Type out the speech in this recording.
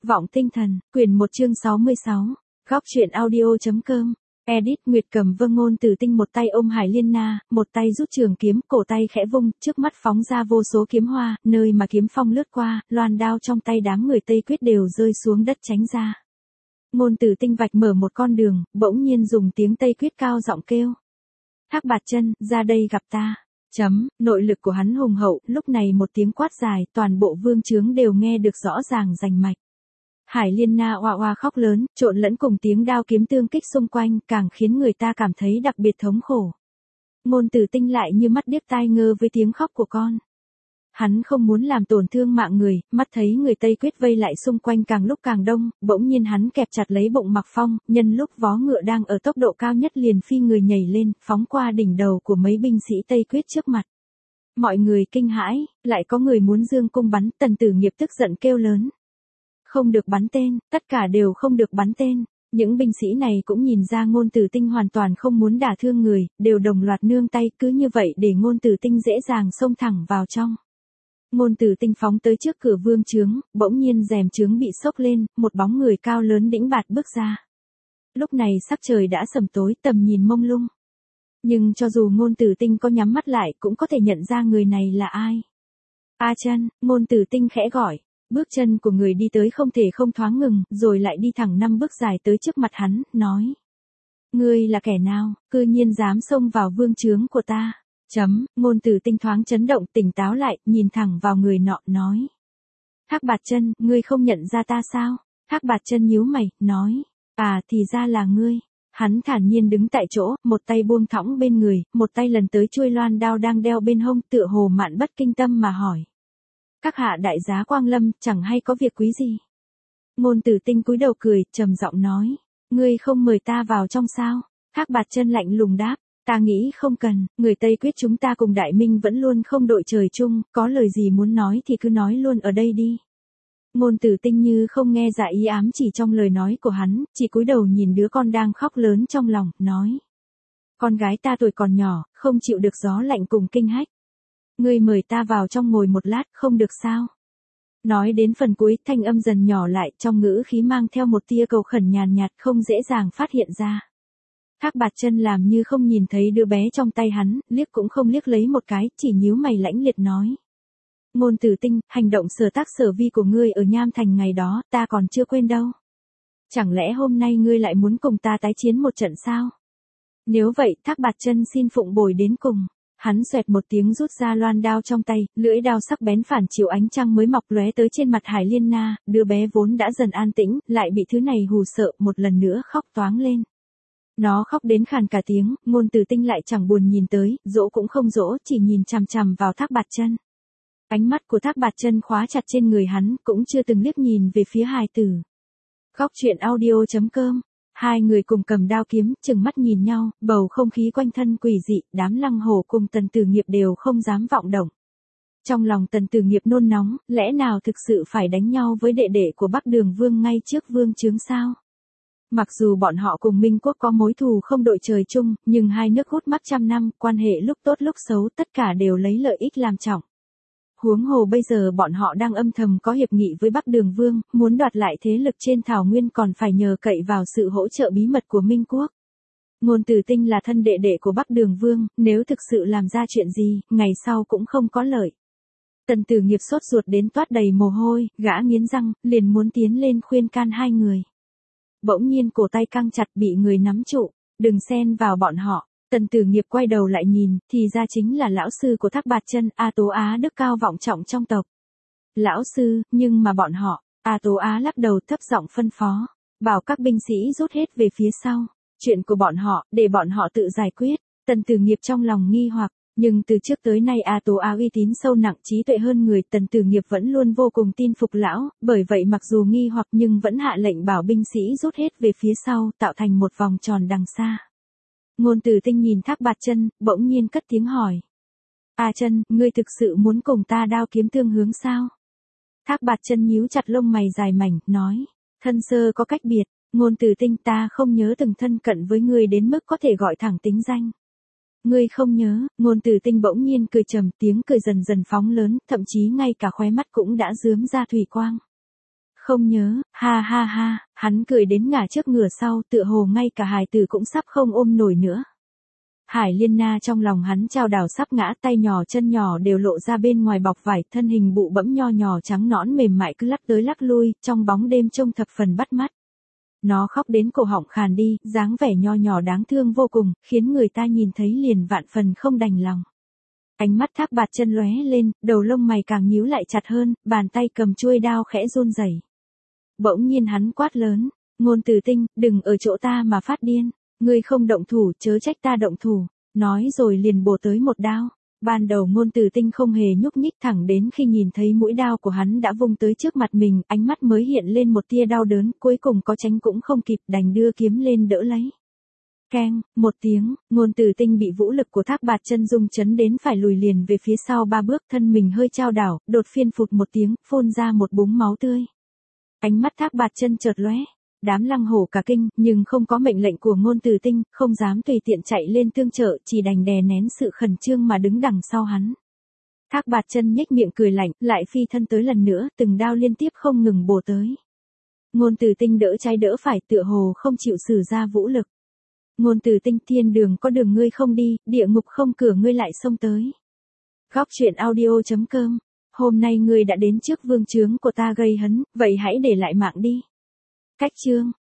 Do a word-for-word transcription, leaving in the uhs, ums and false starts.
Vọng Tinh Thần, quyển một chương sáu mươi sáu, góc truyện audio.com, edit Nguyệt Cầm Vâng. Ngôn Tử Tinh một tay ôm Hải Liên Na, một tay rút trường kiếm, cổ tay khẽ vung, trước mắt phóng ra vô số kiếm hoa, nơi mà kiếm phong lướt qua, loan đao trong tay đám người Tây Quyết đều rơi xuống đất tránh ra. Ngôn Tử Tinh vạch mở một con đường, bỗng nhiên dùng tiếng Tây Quyết cao giọng kêu. Thác Bạt Chân, ra đây gặp ta. Chấm, nội lực của hắn hùng hậu, lúc này một tiếng quát dài, toàn bộ vương trướng đều nghe được rõ ràng rành mạch. Hải Liên Na oa oa khóc lớn, trộn lẫn cùng tiếng đao kiếm tương kích xung quanh, càng khiến người ta cảm thấy đặc biệt thống khổ. Ngôn Tử Tinh lại như mắt điếc tai ngơ với tiếng khóc của con. Hắn không muốn làm tổn thương mạng người, mắt thấy người Tây Quyết vây lại xung quanh càng lúc càng đông, bỗng nhiên hắn kẹp chặt lấy bụng Mặc Phong, nhân lúc vó ngựa đang ở tốc độ cao nhất liền phi người nhảy lên, phóng qua đỉnh đầu của mấy binh sĩ Tây Quyết trước mặt. Mọi người kinh hãi, lại có người muốn dương cung bắn, Tần Tử Nghiệp tức giận kêu lớn. Không được bắn tên, tất cả đều không được bắn tên. Những binh sĩ này cũng nhìn ra Ngôn Tử Tinh hoàn toàn không muốn đả thương người, đều đồng loạt nương tay, cứ như vậy để Ngôn Tử Tinh dễ dàng xông thẳng vào trong. Ngôn Tử Tinh phóng tới trước cửa vương trướng, bỗng nhiên rèm trướng bị xốc lên, một bóng người cao lớn đĩnh bạt bước ra. Lúc này sắc trời đã sầm tối, tầm nhìn mông lung. Nhưng cho dù Ngôn Tử Tinh có nhắm mắt lại cũng có thể nhận ra người này là ai. A Chân, Ngôn Tử Tinh khẽ gọi. Bước chân của người đi tới không thể không thoáng ngừng, rồi lại đi thẳng năm bước dài tới trước mặt hắn, nói. Ngươi là kẻ nào, cư nhiên dám xông vào vương trướng của ta. Chấm, Ngôn Tử Tinh thoáng chấn động, tỉnh táo lại, nhìn thẳng vào người nọ, nói. Thác Bạt Chân, ngươi không nhận ra ta sao? Thác Bạt Chân nhíu mày, nói. À thì ra là ngươi. Hắn thản nhiên đứng tại chỗ, một tay buông thõng bên người, một tay lần tới chuôi loan đao đang đeo bên hông, tựa hồ mạn bất kinh tâm mà hỏi. Các hạ đại giá Quang Lâm, chẳng hay có việc quý gì? Ngôn Tử Tinh cúi đầu cười, trầm giọng nói. Ngươi không mời ta vào trong sao? Thác Bạt Chân lạnh lùng đáp. Ta nghĩ không cần, người Tây Quyết chúng ta cùng Đại Minh vẫn luôn không đội trời chung, có lời gì muốn nói thì cứ nói luôn ở đây đi. Ngôn Tử Tinh như không nghe ra ý ám chỉ trong lời nói của hắn, chỉ cúi đầu nhìn đứa con đang khóc lớn trong lòng, nói. Con gái ta tuổi còn nhỏ, không chịu được gió lạnh cùng kinh hách. Ngươi mời ta vào trong ngồi một lát, không được sao? Nói đến phần cuối, thanh âm dần nhỏ lại, trong ngữ khí mang theo một tia cầu khẩn nhàn nhạt, không dễ dàng phát hiện ra. Thác Bạt Chân làm như không nhìn thấy đứa bé trong tay hắn, liếc cũng không liếc lấy một cái, chỉ nhíu mày lãnh liệt nói. Ngôn Tử Tinh, hành động sở tác sở vi của ngươi ở Nham Thành ngày đó, ta còn chưa quên đâu. Chẳng lẽ hôm nay ngươi lại muốn cùng ta tái chiến một trận sao? Nếu vậy, Thác Bạt Chân xin phụng bồi đến cùng. Hắn xoẹt một tiếng rút ra loan đao trong tay, lưỡi đao sắc bén phản chiếu ánh trăng mới mọc lóe tới trên mặt Hải Liên Na, đứa bé vốn đã dần an tĩnh, lại bị thứ này hù sợ, một lần nữa khóc toáng lên. Nó khóc đến khàn cả tiếng, Ngôn Tử Tinh lại chẳng buồn nhìn tới, dỗ cũng không dỗ, chỉ nhìn chằm chằm vào Thác Bạt Chân. Ánh mắt của Thác Bạt Chân khóa chặt trên người hắn, cũng chưa từng liếc nhìn về phía hài tử. Góc truyện audio.com, hai người cùng cầm đao kiếm, chừng mắt nhìn nhau, bầu không khí quanh thân quỷ dị, đám Lăng Hổ cùng Tần Tử Nghiệp đều không dám vọng động. Trong lòng Tần Tử Nghiệp nôn nóng, lẽ nào thực sự phải đánh nhau với đệ đệ của Bắc Đường Vương ngay trước vương trướng sao? Mặc dù bọn họ cùng Minh Quốc có mối thù không đội trời chung, nhưng hai nước hút mắc trăm năm, quan hệ lúc tốt lúc xấu tất cả đều lấy lợi ích làm trọng. Huống hồ bây giờ bọn họ đang âm thầm có hiệp nghị với Bắc Đường Vương, muốn đoạt lại thế lực trên Thảo Nguyên còn phải nhờ cậy vào sự hỗ trợ bí mật của Minh Quốc. Ngôn Tử Tinh là thân đệ đệ của Bắc Đường Vương, nếu thực sự làm ra chuyện gì, ngày sau cũng không có lợi. Tần Tử Nghiệp sốt ruột đến toát đầy mồ hôi, gã nghiến răng, liền muốn tiến lên khuyên can hai người. Bỗng nhiên cổ tay căng chặt bị người nắm trụ, đừng xen vào bọn họ. Tần Tử Nghiệp quay đầu lại nhìn, thì ra chính là lão sư của Thác Bạt Chân, A Tố Á đức cao vọng trọng trong tộc. Lão sư, nhưng mà bọn họ, A Tố Á lắc đầu thấp giọng phân phó, bảo các binh sĩ rút hết về phía sau, chuyện của bọn họ, để bọn họ tự giải quyết. Tần Tử Nghiệp trong lòng nghi hoặc, nhưng từ trước tới nay A Tố Á uy tín sâu nặng trí tuệ hơn người, Tần Tử Nghiệp vẫn luôn vô cùng tin phục lão, bởi vậy mặc dù nghi hoặc nhưng vẫn hạ lệnh bảo binh sĩ rút hết về phía sau, tạo thành một vòng tròn đằng xa. Ngôn Tử Tinh nhìn Thác Bạt Chân, bỗng nhiên cất tiếng hỏi. A Chân, ngươi thực sự muốn cùng ta đao kiếm tương hướng sao? Thác Bạt Chân nhíu chặt lông mày dài mảnh, nói. Thân sơ có cách biệt, Ngôn Tử Tinh ta không nhớ từng thân cận với ngươi đến mức có thể gọi thẳng tính danh. Ngươi không nhớ, Ngôn Tử Tinh bỗng nhiên cười trầm, tiếng cười dần dần phóng lớn, thậm chí ngay cả khóe mắt cũng đã rướm ra thủy quang. Không nhớ, ha ha ha, hắn cười đến ngả trước ngửa sau, tựa hồ ngay cả hài tử cũng sắp không ôm nổi nữa. Hải Liên Na trong lòng hắn chao đảo sắp ngã, tay nhỏ chân nhỏ đều lộ ra bên ngoài bọc vải, thân hình bụ bẫm nho nhỏ trắng nõn mềm mại cứ lắc tới lắc lui, trong bóng đêm trông thập phần bắt mắt. Nó khóc đến cổ họng khàn đi, dáng vẻ nho nhỏ đáng thương vô cùng, khiến người ta nhìn thấy liền vạn phần không đành lòng. Ánh mắt Thác Bạt Chân lóe lên, đầu lông mày càng nhíu lại chặt hơn, bàn tay cầm chuôi đao khẽ run rẩy. Bỗng nhiên hắn quát lớn, Ngôn Tử Tinh, đừng ở chỗ ta mà phát điên, ngươi không động thủ chớ trách ta động thủ, nói rồi liền bổ tới một đao. Ban đầu Ngôn Tử Tinh không hề nhúc nhích, thẳng đến khi nhìn thấy mũi đao của hắn đã vung tới trước mặt mình, ánh mắt mới hiện lên một tia đau đớn, cuối cùng có tránh cũng không kịp, đành đưa kiếm lên đỡ lấy. Keng, một tiếng, Ngôn Tử Tinh bị vũ lực của Thác Bạt Chân rung chấn đến phải lùi liền về phía sau ba bước, thân mình hơi chao đảo, đột phiên phụt một tiếng, phun ra một búng máu tươi. Ánh mắt Thác Bạt Chân chợt lóe, đám lăng hổ cả kinh, nhưng không có mệnh lệnh của Ngôn Tử Tinh, không dám tùy tiện chạy lên tương trợ, chỉ đành đè nén sự khẩn trương mà đứng đằng sau hắn. Thác Bạt Chân nhếch miệng cười lạnh, lại phi thân tới lần nữa, từng đao liên tiếp không ngừng bổ tới. Ngôn Tử Tinh đỡ trái đỡ phải, tựa hồ không chịu sử ra vũ lực. Ngôn Tử Tinh, thiên đường có đường ngươi không đi, địa ngục không cửa ngươi lại xông tới. Góc truyện audio chấm com. Hôm nay ngươi đã đến trước vương trướng của ta gây hấn, vậy hãy để lại mạng đi. Cách chương